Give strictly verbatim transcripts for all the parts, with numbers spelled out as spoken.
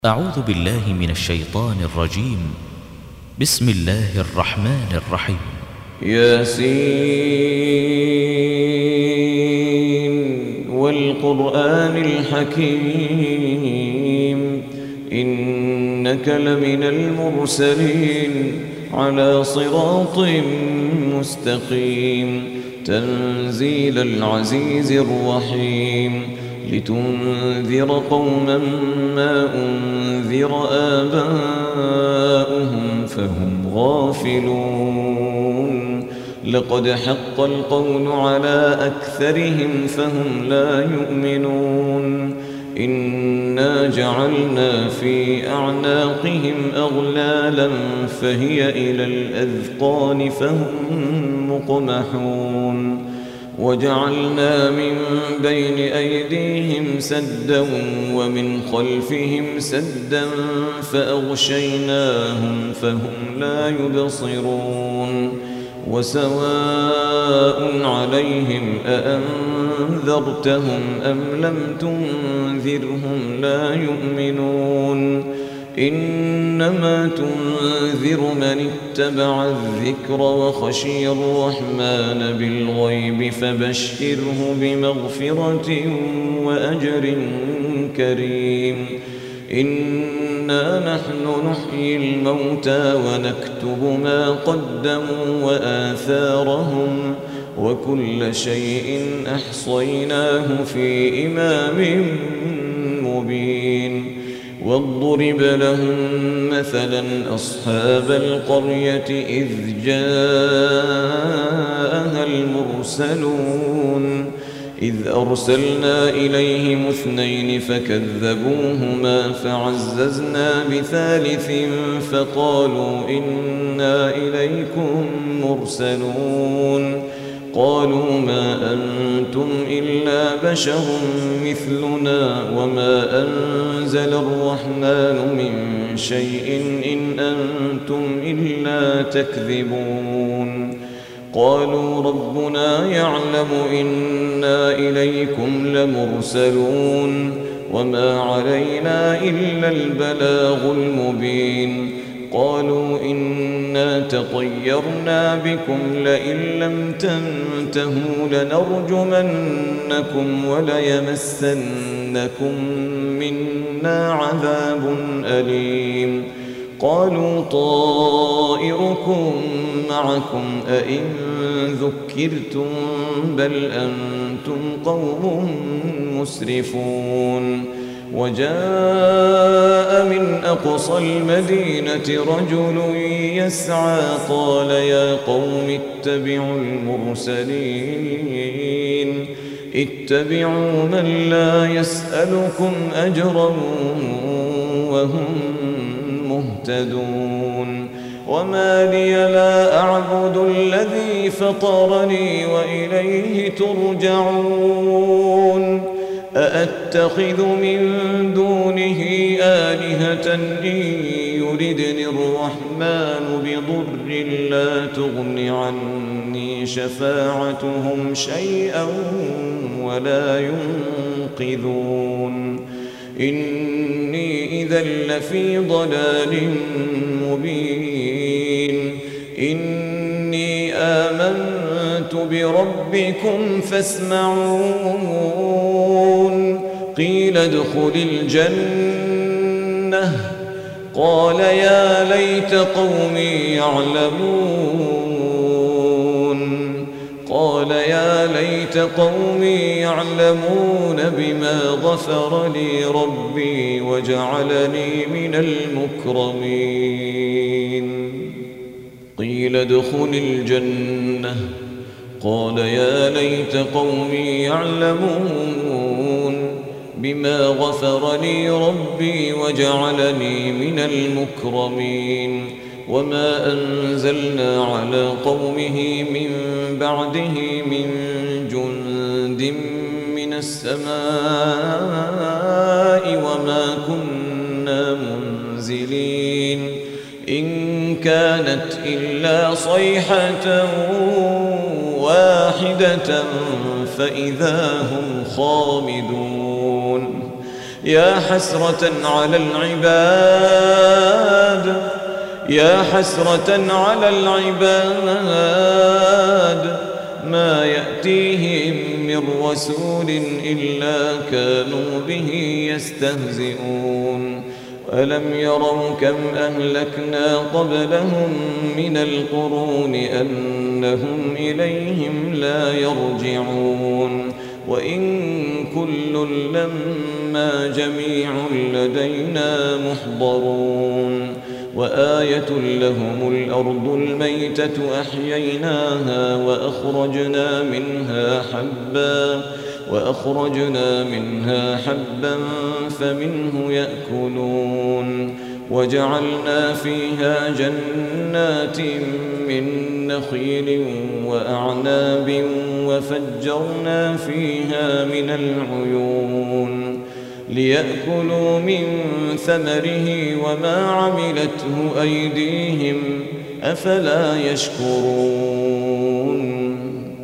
أعوذ بالله من الشيطان الرجيم. بسم الله الرحمن الرحيم. ياسين والقرآن الحكيم إنك لمن المرسلين على صراط مستقيم تنزيل العزيز الرحيم لتنذر قوما ما أنذر آباؤهم فهم غافلون لقد حق القول على أكثرهم فهم لا يؤمنون إنا جعلنا في أعناقهم أغلالا فهي إلى الأذقان فهم مقمحون وجعلنا من بين أيديهم سدا ومن خلفهم سدا فأغشيناهم فهم لا يبصرون وسواء عليهم أأنذرتهم أم لم تنذرهم لا يؤمنون إنما تنذر من اتبع الذكر وخشي الرحمن بالغيب فبشره بمغفرة وأجر كريم إنا نحن نحيي الموتى ونكتب ما قدموا وآثارهم وكل شيء أحصيناه في إمام مبين واضرب لهم مثلا أصحاب القرية إذ جاءها المرسلون إذ أرسلنا إليهم اثنين فكذبوهما فعززنا بثالث فقالوا إنا إليكم مرسلون قالوا ما أنتم إلا بشر مثلنا وما أنزل الرحمن من شيء إن أنتم إلا تكذبون قالوا ربنا يعلم إنا إليكم لمرسلون وما علينا إلا البلاغ المبين قالوا إنا تطيرنا بكم لئن لم تنتهوا لنرجمنكم وليمسنكم منا عذاب أليم قالوا طائركم معكم أئن ذكرتم بل أنتم قوم مسرفون وجاء من أقصى المدينة رجل يسعى قال يا قوم اتبعوا المرسلين اتبعوا من لا يسألكم أجرا وهم مهتدون وما لي لا أعبد الذي فطرني وإليه ترجعون أأتخذ من دونه آلهة إن يردني الرحمن بضر لا تغن عني شفاعتهم شيئا ولا ينقذون إني إذا لفي ضلال مبين إني آمنت بربكم فاسمعون قيل ادخل الجنة قال يا ليت قومي يعلمون قال يا ليت قومي يعلمون بما غفر لي ربي وجعلني من المكرمين قيل ادخل الجنة قال يا ليت قومي يعلمون بما غفر لي ربي وجعلني من المكرمين وما أنزلنا على قومه من بعده من جند من السماء وما كنا منزلين إن كانت إلا صيحة واحدة فإذا هم خامدون يا حسرة على العباد يا حسرة على العباد ما يأتيهم من رسول إلا كانوا به يستهزئون ألم يروا كم أهلكنا قبلهم من القرون أنهم إليهم لا يرجعون وإن كل لما جميع لدينا محضرون وآية لهم الأرض الميتة أحييناها وأخرجنا منها حبا وأخرجنا منها حبا فمنه يأكلون وجعلنا فيها جنات من نخيل وأعناب وفجرنا فيها من العيون ليأكلوا من ثمره وما عملته أيديهم أفلا يشكرون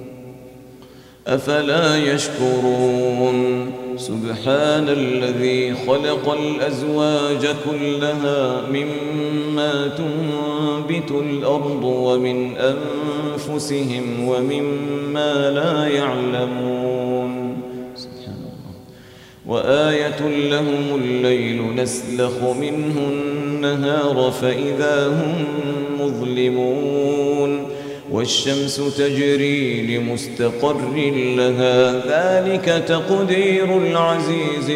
أفلا يشكرون سبحان الذي خلق الأزواج كلها مما تنبت الأرض ومن أنفسهم ومما لا يعلمون سبحان الله وآية لهم الليل نسلخ منه النهار فإذا هم مظلمون والشمس تجري لمستقر لها ذلك تقدير العزيز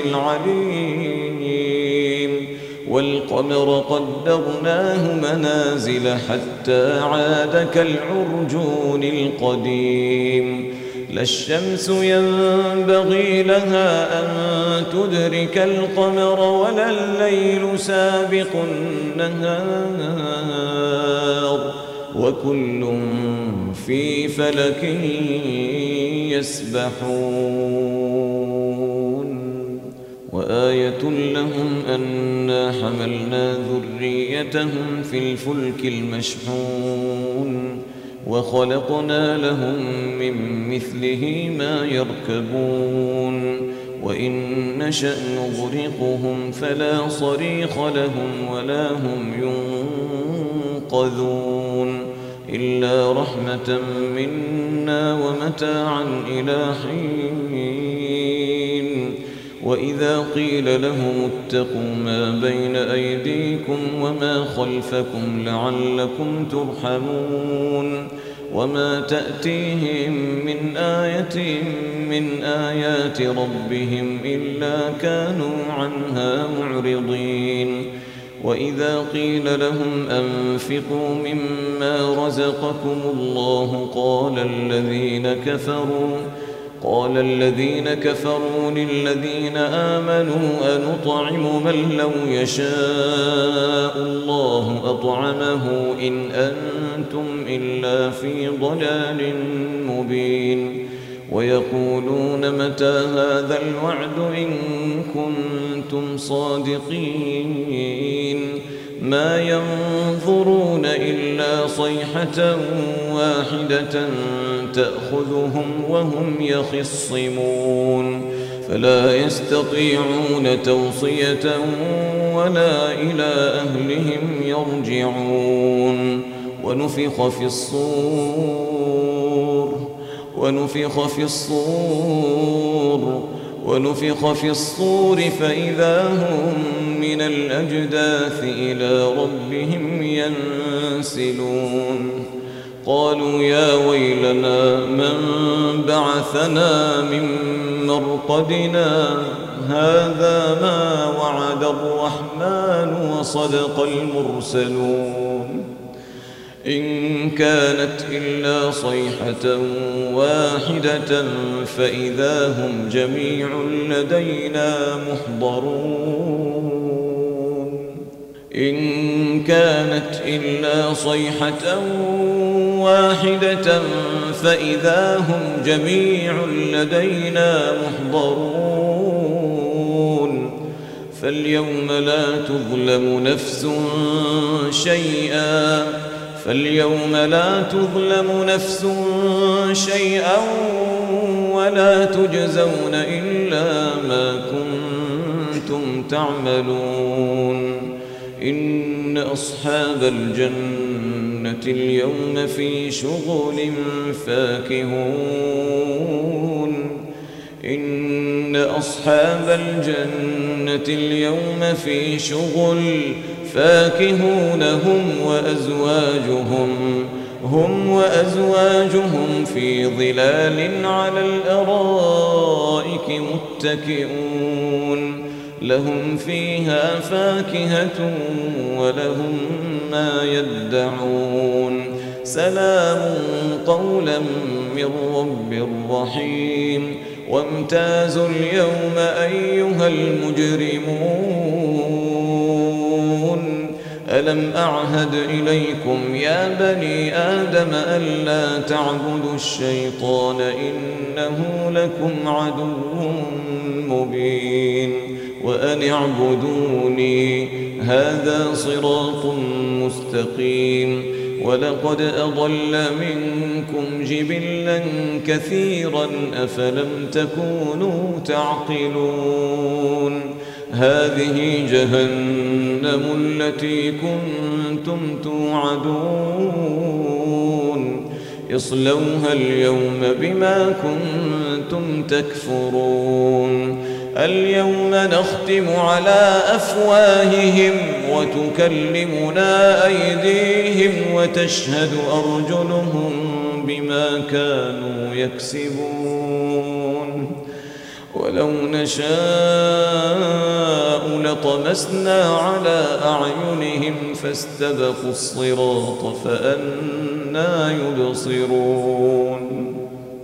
العليم والقمر قدرناه منازل حتى عاد كالعرجون القديم لا الشمس ينبغي لها أن تدرك القمر ولا الليل سابق النهار وكل في فلك يسبحون وآية لهم أنا حملنا ذريتهم في الفلك المشحون وخلقنا لهم من مثله ما يركبون وإن نشأ نغرقهم فلا صريخ لهم ولا هم ينقذون إلا رحمة منا ومتاعا إلى حين وإذا قيل لهم اتقوا ما بين أيديكم وما خلفكم لعلكم ترحمون وما تأتيهم من آية من آيات ربهم إلا كانوا عنها معرضين وإذا قيل لهم أنفقوا مما رزقكم الله قال الذين كفروا قال الذين كفروا للذين آمنوا أنطعم من لو يشاء الله أطعمه إن أنتم إلا في ضلال مبين ويقولون متى هذا الوعد إن كنتم صادقين ما ينظرون إلا صيحة واحدة تأخذهم وهم يخصمون فلا يستطيعون توصية ولا إلى أهلهم يرجعون ونفخ في الصور ونفخ في الصور ونفخ في الصور فإذا هم من الأجداث إلى ربهم ينسلون قالوا يا ويلنا من بعثنا من مرقدنا هذا ما وعد الرحمن وصدق المرسلون إن كانت إلا صيحة واحدة فإذا هم جميع لدينا محضرون إن كانت إلا صيحة واحدة فإذا هم جميع لدينا محضرون فاليوم لا تظلم نفس شيئا فاليوم لا تظلم نفس شيئا ولا تجزون إلا ما كنتم تعملون إن أصحاب الجنة اليوم في شغل فاكهون إن أصحاب الجنة اليوم في شغل فاكهون هم وأزواجهم هم وأزواجهم في ظلال على الأرائك متكئون لهم فيها فاكهة ولهم ما يدعون سلام قولا من رب رحيم وامتازوا اليوم أيها المجرمون ألم أعهد إليكم يا بني آدم ألا تعبدوا الشيطان إنه لكم عدو مبين وأن اعبدوني هذا صراط مستقيم ولقد أضل منكم جبلا كثيرا أفلم تكونوا تعقلون هذه جهنم التي كنتم توعدون اصلوها اليوم بما كنتم تكفرون اليوم نختم على أفواههم وتكلمنا أيديهم وتشهد أرجلهم بما كانوا يكسبون ولو نشاء لطمسنا على أعينهم فاستبقوا الصراط فأنى يبصرون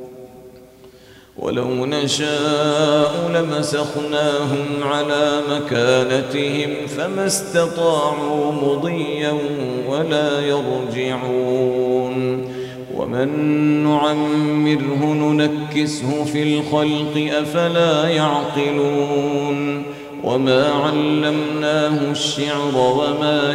ولو نشاء لمسخناهم على مكانتهم فما استطاعوا مضيا ولا يرجعون ومن نعمره ننكسه في الخلق أفلا يعقلون وما علمناه الشعر وما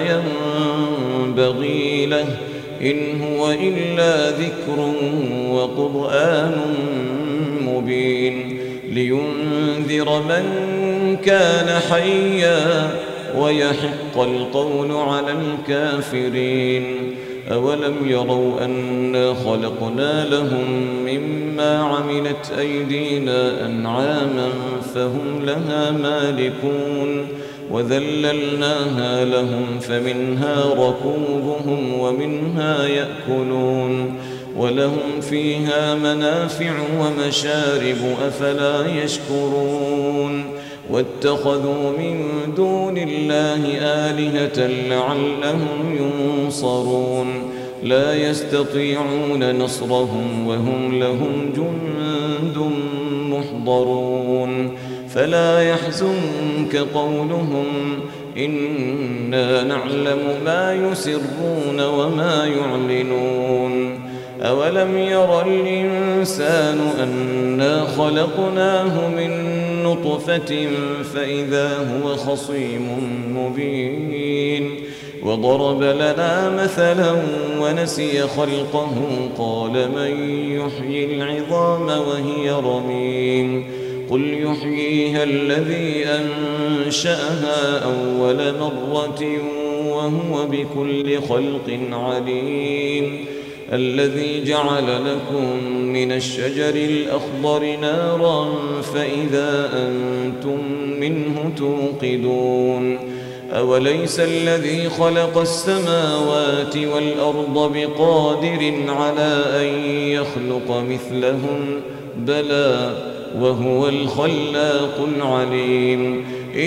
ينبغي له إن هو إلا ذكر وقرآن مبين لينذر من كان حيا ويحق القول على الكافرين أولم يروا أنا خلقنا لهم مما عملت أيدينا أنعاما فهم لها مالكون وذللناها لهم فمنها ركوبهم ومنها يأكلون ولهم فيها منافع ومشارب أفلا يشكرون واتخذوا من دون الله آلهة لعلهم ينصرون لا يستطيعون نصرهم وهم لهم جند محضرون فلا يحزنك قولهم إنا نعلم ما يسرون وما يعلنون أولم ير الإنسان أنا خلقناه من نطفة فإذا هو خصيم مبين وضرب لنا مثلا ونسي خلقه قال من يحيي العظام وهي رميم قل يحييها الذي أنشأها أول مرة وهو بكل خلق عليم الذي جعل لكم من الشجر الأخضر نارا فإذا أنتم منه توقدون أوليس الذي خلق السماوات والأرض بقادر على أن يخلق مثلهم بلى وهو الخلاق العليم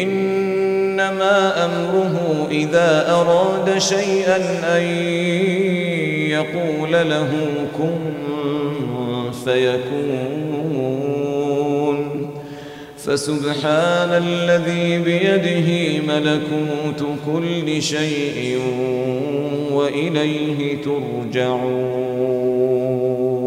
إنما أمره إذا أراد شيئا أن يقول له كن فيكون فسبحان الذي بيده ملكوت كل شيء وإليه ترجعون.